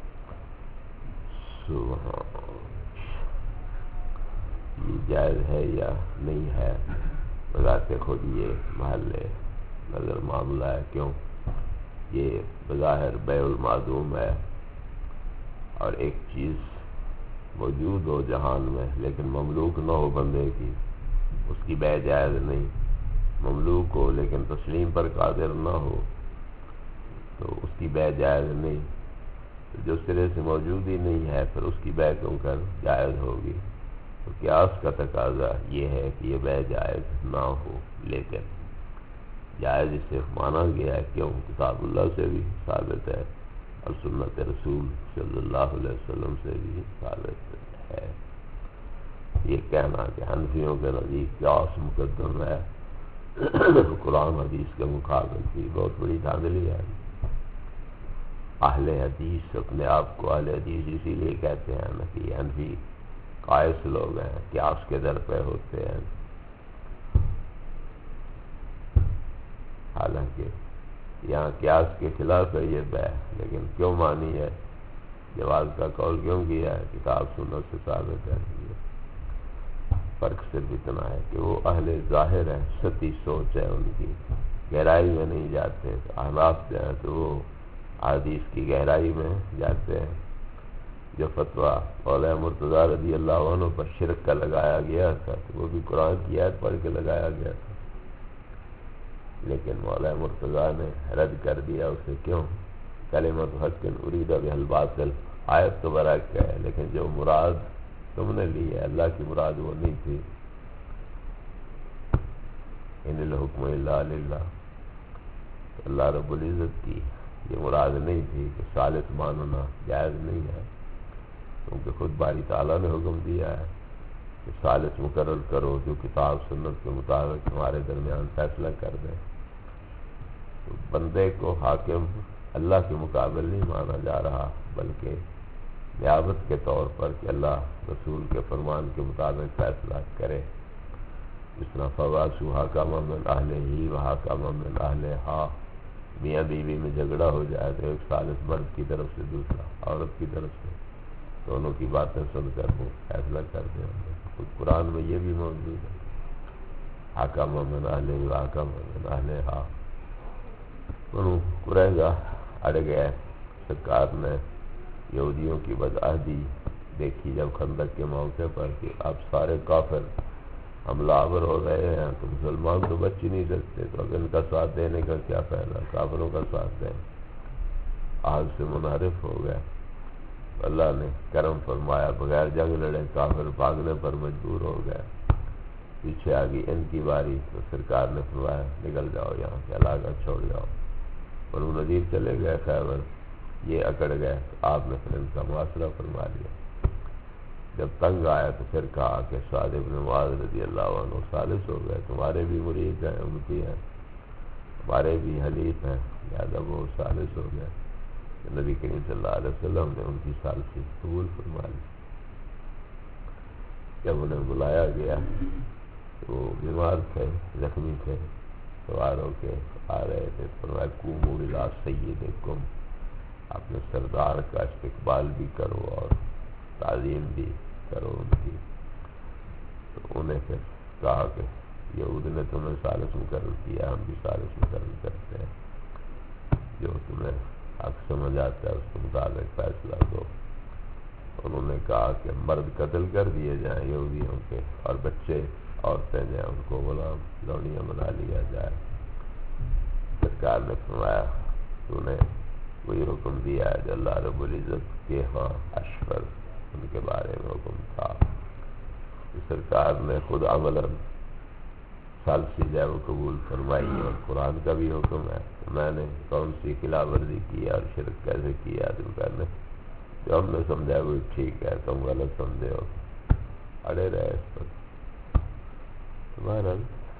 یہ جائز ہے یا نہیں ہے؟ بذات خود یہ محل نظر معاملہ ہے، کیوں؟ یہ بظاہر بیع المعدوم ہے، اور ایک چیز موجود ہو جہان میں لیکن مملوک نہ ہو بندے کی، اس کی بیع جائز نہیں۔ مملوک ہو لیکن تسلیم پر قادر نہ ہو تو اس کی بیع جائز نہیں۔ جو سرے سے موجود ہی نہیں ہے پھر اس کی بیع کیوں کر جائز ہوگی؟ تو قیاس کا تقاضا یہ ہے کہ یہ بیع جائز نہ ہو، لیکن جائز اسے مانا گیا ہے، کیوں؟ کتاب اللہ سے بھی ثابت ہے اور سنت رسول صلی اللہ علیہ وسلم سے بھی ثابت ہے۔ یہ کہنا کہ حنفیوں کے نزدیک قیاس مقدم ہے قرآن حدیث کے مقابل کی بہت بڑی دھاندلی ہے۔ اہل حدیث اپنے آپ کو اہل حدیث اسی لیے کہتے ہیں نا کہ یہ حنفی قائس لوگ ہیں، قیاس کے در پہ ہوتے ہیں، حالانکہ یہاں قیاس کے خلاف ہے یہ بیع، لیکن کیوں مانی ہے؟ جواز کا قول کیوں کیا ہے؟ کتاب سنت سے ثابت ہے۔ فرق صرف اتنا ہے کہ وہ اہل ظاہر ہے، سطحی سوچ ہے ان کی، گہرائی میں نہیں جاتے۔ احناف جو ہیں تو وہ حدیث کی گہرائی میں جاتے ہیں۔ جو فتویٰ مولانا مرتضیٰ رضی اللہ عنہ پر شرک کا لگایا گیا تھا تو وہ بھی قرآن کی آیت پڑھ کے لگایا گیا تھا، لیکن مولانا مرتضیٰ نے رد کر دیا اسے، کیوں؟ کلمۃ حق ارید بها الباطل، آیت تو برحق ہے لیکن جو مراد تم نے لی ہے اللہ کی مراد وہ نہیں تھی۔ ان الحکم الا للہ، اللہ رب العزت کی یہ مراد نہیں تھی کہ ثالث ماننا جائز نہیں ہے، کیونکہ خود باری تعالیٰ نے حکم دیا ہے کہ ثالث مقرر کرو جو کتاب سنت کے مطابق ہمارے درمیان فیصلہ کر دے۔ تو بندے کو حاکم اللہ کے مقابل نہیں مانا جا رہا، بلکہ نیابت کے طور پر کہ اللہ رسول کے فرمان کے مطابق فیصلہ کرے۔ جس طرح فواسو حکم من اہلہ و حکم من اہلہا، میاں بیوی میں جھگڑا ہو جائے تو ایک ثالث مرد کی طرف سے دوسرا عورت کی طرف سے، دونوں کی باتیں سن کر وہ فیصلہ کر دیں۔ خود قرآن میں یہ بھی موجود ہے، حکم من اہلہ و حکم من اہلہا۔ انہوں قریظہ اڑ گئے، سرکار نے یہودیوں کی بدعہدی دیکھی جب خندق کے موقع پر کہ اب سارے کافر حملہ آور ہو رہے ہیں تو مسلمان تو بچ ہی نہیں سکتے، تو اب ان کا ساتھ دینے کا کیا فائدہ، کافروں کا ساتھ دیں۔ آج سے منحرف ہو گئے، اللہ نے کرم فرمایا، بغیر جنگ لڑے کافر بھاگنے پر مجبور ہو گئے، پیچھے آ گئی ان کی باری تو سرکار نے فرمایا نکل جاؤ یہاں سے، علاقہ چھوڑ جاؤ۔ بنو نذیر چلے گئے خیبر، یہ اکڑ گئے تو آپ نے پھر ان کا محاصرہ فرما لیا۔ جب تنگ آیا تو پھر کہا کہ سعد بن معاذ رضی اللہ عنہ ثالث ہو گئے، تمہارے بھی مرید ہیں، امتی ہیں، ہمارے بھی حلیف ہیں، لہذا وہ ثالث ہو گئے۔ کہ نبی کریم صلی اللہ علیہ وسلم نے ان کی ثالثی قبول فرما لی۔ جب انہیں بلایا گیا تو وہ بیمار تھے، زخمی تھے، سوار ہو کے آ رہے تھے، فرمایا قوموا الی سیدکم، اپنے سردار کا استقبال بھی کرو اور تعظیم بھی کرو ان کی۔ تو انہیں پھر کہا کہ یہود نے تمہیں ثالث مقرر کیا، ہم بھی ثالث مقرر کرتے ہیں، جو تمہیں حق سمجھ آتا ہے اس کے مطابق فیصلہ دو۔ انہوں نے کہا کہ مرد قتل کر دیے جائیں یہودیوں کے، اور بچے عورتیں جائیں ان کو غلام لونیاں بنا لیا جائے۔ سرکار نے فرمایا تو نے وہی حکم دیا ہے جو اللہ رب العزت کے ہاں اشفر ان کے بارے میں حکم تھا۔ سرکار نے خود عملاً ثالثی جو ہے وہ قبول فرمائی، اور قرآن کا بھی حکم ہے کہ میں نے کون سی خلاف ورزی کی اور شرک کیسے کیا، تم کرنے جو ہم نے سمجھا وہ ٹھیک ہے، تم غلط سمجھے ہو، اڑے رہے اس پر۔ تمہارا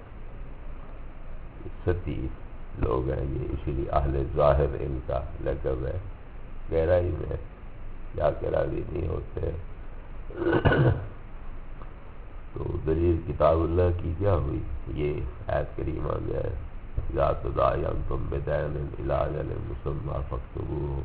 ستی لوگ ہیں یہ، اسی لیے اہل ظاہر ان کا لقب ہے، گہرائی میں جا کے راضی نہیں ہوتے۔ تو دلیل کتاب اللہ کی کیا ہوئی؟ یہ آیت کریمہ جو ہے لا تداینتم بدین الی اجل مسمی فاکتبوہ،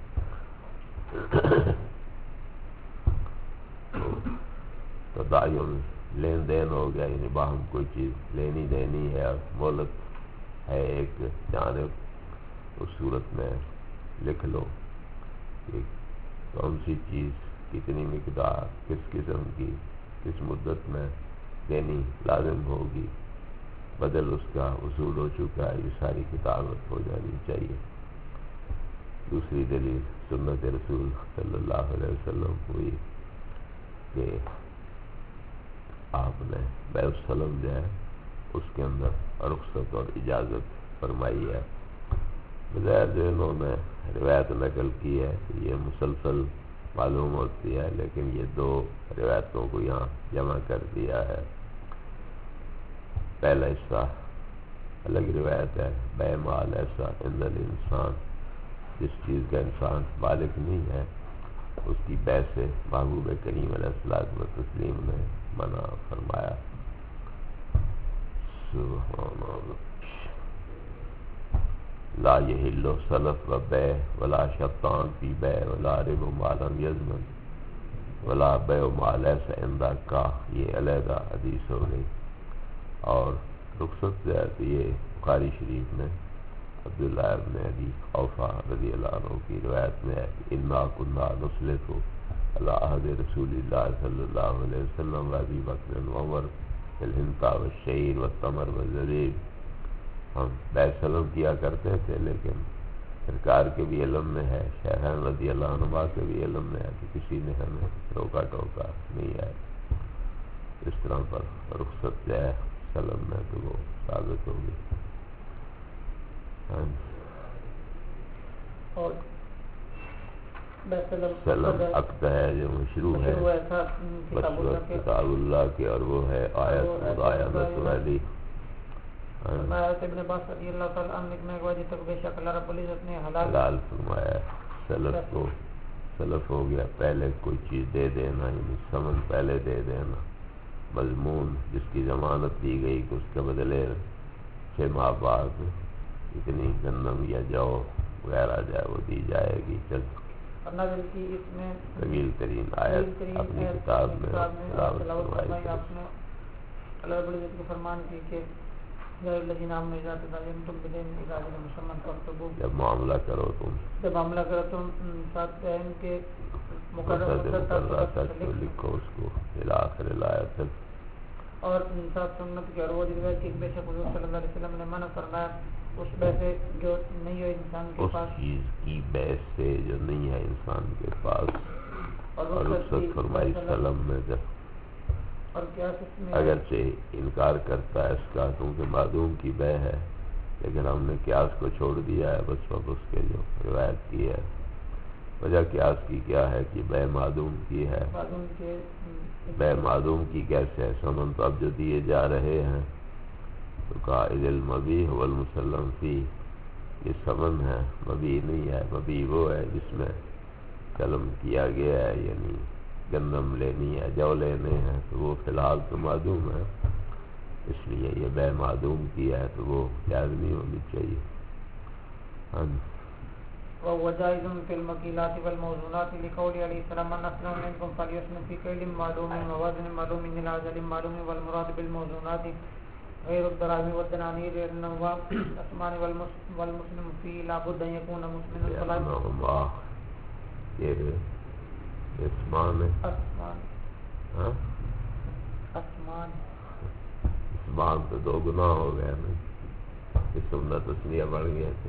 تداین لین دین ہو گیا، یعنی باہم کوئی چیز لینی دینی ہے اور مہلت ہے ایک جانب، اس صورت میں لکھ لو کہ کون سی چیز کتنی مقدار کس قسم کی کس مدت میں دینی لازم ہوگی، بدل اس کا وصول ہو چکا ہے، یہ ساری کتابت ہو جانی چاہیے۔ دوسری دلیل سنت رسول صلی اللہ علیہ وسلم ہوئی کہ آپ نے بیع السلم جو ہے اس کے اندر رخصت اور اجازت فرمائی ہے۔ بظاہر جو انہوں نے روایت نقل کی ہے یہ مسلسل معلوم ہوتی ہے، لیکن یہ دو روایتوں کو یہاں جمع کر دیا ہے۔ پہلا حصہ الگ روایت ہے، بیع مال ایسا عند الانسان، جس چیز کا انسان مالک نہیں ہے اس کی بیع سے محبوب کریم علیہ الصلوۃ والتسلیم نے منع فرمایا۔ سبحان اللہ۔ لا یحل سلف و بیع ولا شطان فی بیع ولا ربا ما لم یضمن ولا بیع ما لیس عندک، یہ علیحدہ حدیث ہو گئی۔ اور رخصت جو ہے تو یہ بخاری شریف میں عبداللہ ابن ابی اوفا رضی اللہ عنہ کی روایت میں ہے کہ انا کنا نسلف علی عہد رسول اللہ صلی اللہ علیہ وسلم و ابی بکر و عمر الحنطہ والشعیر والتمر والزبیب، ہم بیع سلم کیا کرتے تھے، لیکن سرکار کے بھی علم میں ہے، شیخین رضی اللہ عنہ کے بھی علم میں ہے کہ کسی نے ہمیں روکا ٹوکا نہیں ہے۔ اس طرح پر رخصت جو ہے سلم میں تو وہ ثابت ہوگی۔ اور سلم عقد ہے جو مشروع ہے کتاب اللہ کی، اور وہ ہے آیت مدایانت والی۔ حضرت ابن عباس رضی اللہ تعالیٰ عنہ نے گواہی تک بے شک اللہ رب العزت نے حلال فرمایا۔ سلف کو سلف ہو گیا پہلے کوئی چیز دے دینا، یعنی ثمن پہلے دے دینا، مضمون جس کی ضمانت دی گئی کہ اس کے بدلے 6 ماہ بعد اتنی گندم یا جو وغیرہ جائے وہ دی جائے گی۔ طویل ترین آیت اپنی کتاب میں تلاوت فرمائی آپ نے۔ اللہ رب العزت کے فرمان کی کہ جب معاملہ کرو تم ساتھ ان کے مقررہ تک تو لکھو اس کو الی آخر الآیت تک۔ اور ساتھ سنت کی اور وہ روایت کی بے شک حضور صلی اللہ علیہ وسلم نے منع فرمایا اس بیع سے جو نہیں ہے انسان کے پاس، اس چیز کی بیع سے جو نہیں ہے انسان کے پاس، اور رخصت فرمائی سلم میں جب اگرچہ انکار کرتا ہے اس کا کیونکہ معدوم کی بیع ہے، لیکن ہم نے قیاس کو چھوڑ دیا ہے بس اس کے جو روایت کی ہے۔ وجہ قیاس کی کیا ہے کہ بیع معدوم کی ہے، بیع معدوم کی کیسے ہے؟ سمن تو اب جو دیے جا رہے ہیں تو قائد المبیح والمسلم فی، یہ سمن ہے، مبی نہیں ہے۔ مبی وہ ہے جس میں قلم کیا گیا ہے، یعنی گندم لینی ہے، جو لینے ہیں، تو وہ فی الحال تو معدوم ہے، اس لیے یہ بے معدوم کی ہے تو وہ جائز نہیں ہونی چاہیے۔ ہاں جی۔ وهو جائز في المكيلات والموزونات لقول عليه السلام من أسلم منكم فليسلم في كيل معلوم ووزن معلوم من أجل معلوم، والمراد بالموزونات غير الدراهم والدنانير الأثمان والمسلم فيه لا بد أن يكون مسلما فلا یہ اسمان ہے، اسمان تو دو گناہ ہو گیا نہیں، اس سمنا تسلیہ بڑھ گیا کہ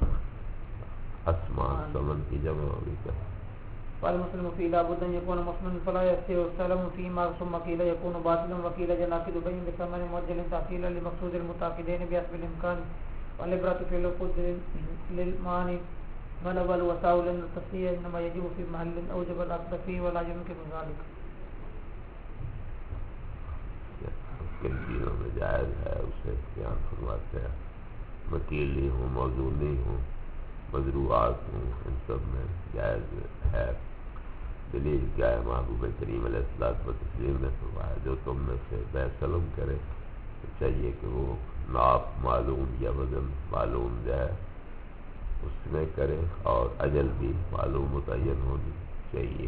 اسمان سمن کی جمع ہوگی کیا؟ والمسلم فيه لا بد أن يكون مسلما فلا يستوي السلم فيما ثم قيل يكون باطلا وقيل جناكد بين بثمن مؤجل تأخيرا لمقصود المتعاقدين بحسب الإمكان، والعبرة في العقود للمانع ونبل وساول التسلية إنما يجب في محل أوجب العقد فيه ولا يمكن ذلك۔ کن چیزوں میں جائز ہے اسے بیان فرماتے ہیں، وکیلی ہوں، موزونی ہوں، مضروعات ہوں، ان سب میں جائز ہے۔ دلیل کیا ہے؟ محبوب کریم علیہ الصلوۃ والتسلیم نے فرمایا جو تم میں سے بے سلم کرے تو چاہیے کہ وہ ناپ معلوم یا وزن معلوم جو ہے اس میں کرے، اور اجل بھی معلوم متعین ہونی چاہیے۔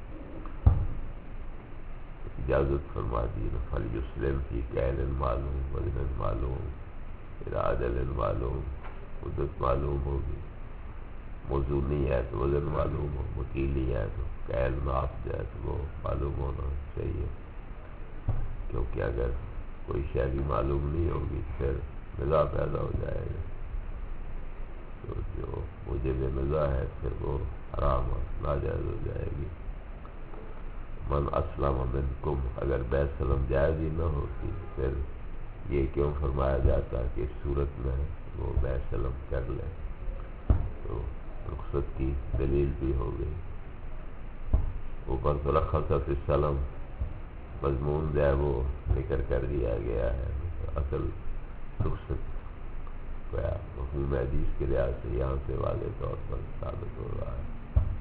اجازت فرما دی نا، فلیسلم فی کیل معلوم وزن معلوم الی اجل معلوم، مدت معلوم ہوگی۔ موزونی ہے تو وزن معلوم ہو، وکیلی ہے تو کیل ناپ جائے تو وہ معلوم ہونا چاہیے، کیونکہ اگر کوئی شے بھی معلوم نہیں ہوگی پھر نزاع پیدا ہو جائے گا، تو جو موجب نزاع ہے پھر وہ حرام اور ناجائز ہو جائے گی۔ من اسلم منکم، اگر بے سلم جائز ہی نہ ہوتی پھر یہ کیوں فرمایا جاتا کہ اس صورت میں وہ بے سلم کر لے؟ تو رخصت کی دلیل بھی ہو گئی۔ اوپر تو رخصت فی السلم مضمون جو ہے وہ ذکر کر دیا گیا ہے، اصل رخصت مفہوم حدیث کے لحاظ سے یہاں سے واضح طور پر ثابت ہو رہا ہے۔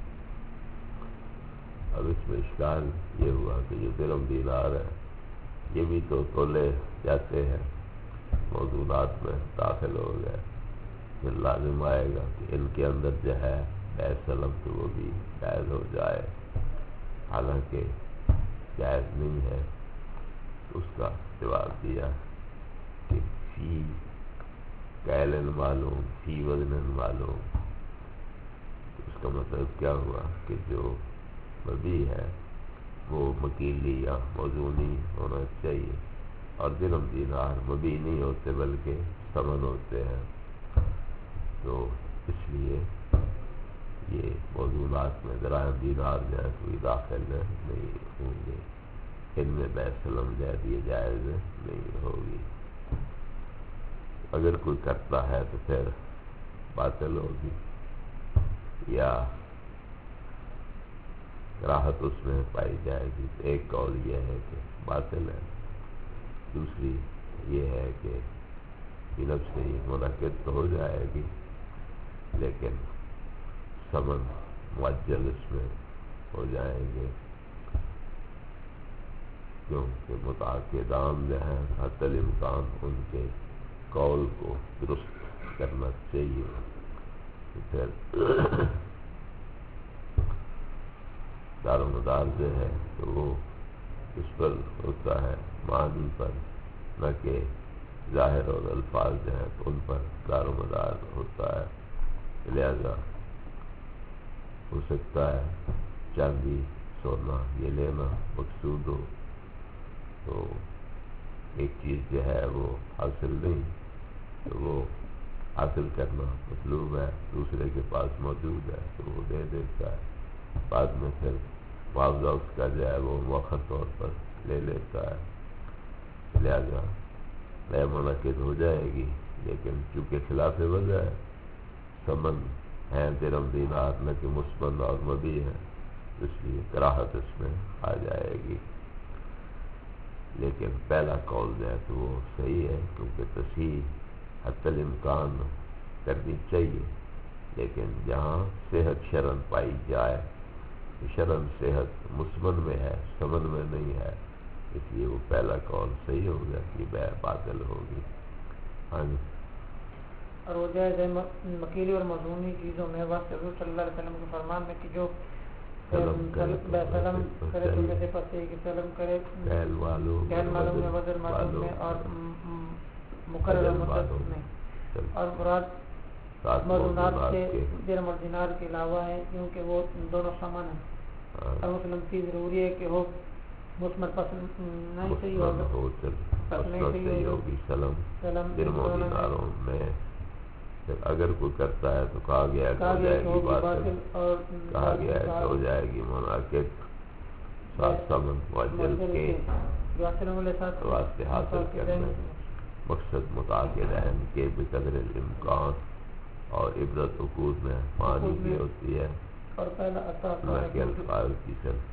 اب اس میں اشکال یہ ہوا کہ یہ درہم دینار ہے، یہ بھی تو تولے جاتے ہیں، موضوعات میں داخل ہو گئے، پھر لازم آئے گا کہ ان کے اندر جو ہے بے سلم تو وہ بھی جائز ہو جائے، حالانکہ جائز نہیں ہے۔ اس کا جواب دیا کہ فی کیلن معلوم، فی وزن معلوم، اس کا مطلب کیا ہوا کہ جو مبی ہے وہ مکیلی یا موزونی ہونا چاہیے، اور درہم دینار مبی نہیں ہوتے بلکہ ثمن ہوتے ہیں، تو اس لیے یہ موضوعات میں دراہم دینار جو ہے کوئی داخل نہیں ہوں گے، ان میں بے سلم جائز یہ جائز نہیں ہوگی۔ اگر کوئی کرتا ہے تو پھر باطل ہوگی، یا کراہت اس میں پائی جائے گی۔ ایک قول یہ ہے کہ باطل ہے، دوسری یہ ہے کہ نفس سے ہی منعقد تو ہو جائے گی لیکن ثمن معجل اس میں ہو جائیں گے، کیونکہ متعاقدان جو ہیں حتی الامکان ان کے قول کو درست کرنا چاہیے، پھر دار و مدار جو ہے تو وہ اس پر ہوتا ہے معنی پر، نہ کہ ظاہر اور الفاظ جو ہیں ان پر دار و مدار ہوتا ہے۔ لہذا ہو سکتا ہے چاندی سونا یہ لینا مقصود ہو تو ایک چیز جو ہے وہ حاصل نہیں، تو وہ حاصل کرنا مطلوب ہے، دوسرے کے پاس موجود ہے تو وہ دے دیتا ہے، بعد میں پھر معاوضہ اس کا جو ہے وہ مؤخر طور پر لے لیتا ہے، لہذا نئے منعقد ہو جائے گی، لیکن چونکہ خلاف وضع ہے، ثمن ہیں درہم دینار نہ کہ مسمن اور مبی ہے، اس لیے کراہت اس میں آ جائے گی۔ لیکن پہلا قول جو ہے تو وہ صحیح ہے، کیونکہ تصحیح حتی الامکان کرنی چاہیے، لیکن جہاں صحت شرعاً پائی جائے، شرعاً صحت مسمن میں ہے، سمن میں نہیں ہے، اس لیے وہ پہلا قول صحیح ہوگا کہ بیع باطل ہوگی۔ ہاں جی۔ اور وہ جائز ہے مکیلی اور مضمونی چیزوں میں، واسطے حضور صلی اللہ علیہ وسلم کے فرمان میں کہ جو سلم کرے تو کیسے پتے کہ سلم کرے کہل معلوم میں، وزن معلوم میں، اور مقررہ مدت میں، اور مراد موضوعات سے درہم اور دینار کے علاوہ ہے، کیونکہ وہ دونوں سامان ہیں۔ اور مسلم کی ضروری ہے کہ ہو مسمر پسند نہیں صحیح ہوگی سلم درہم و دیناروں میں۔ اگر کوئی کرتا ہے تو کہا گیا ہے ہو جائے گی باطل، کہا گیا ہے تو ہو جائے گی منعقد، ساتھ سمن واجل کے واسطے حاصل کرنے، مقصد متعاقد اہم کے بقدر الامکان، اور عبرت عقود میں معنی بھی ہوتی ہے، اور پہلا الفاظ کی صرف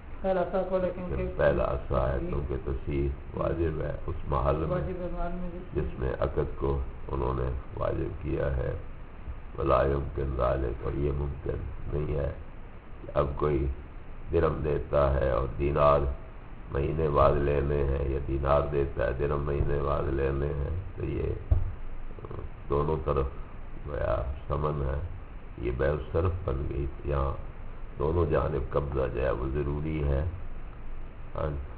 پہلا اصح ہے کیونکہ تصحیح واجب ہے اس محل میں جس میں عقد کو انہوں نے واجب کیا ہے۔ ولا يمكن ذلك، اور یہ ممکن نہیں ہے کہ اب کوئی درہم دیتا ہے اور دینار مہینے بعد لینے ہیں، یا دینار دیتا ہے درہم مہینے بعد لینے ہیں، تو یہ دونوں طرف گویا سمن ہے، یہ بیع الصرف بن گئی۔ یہاں دونوں جانب قبضہ جو ہے وہ ضروری ہے۔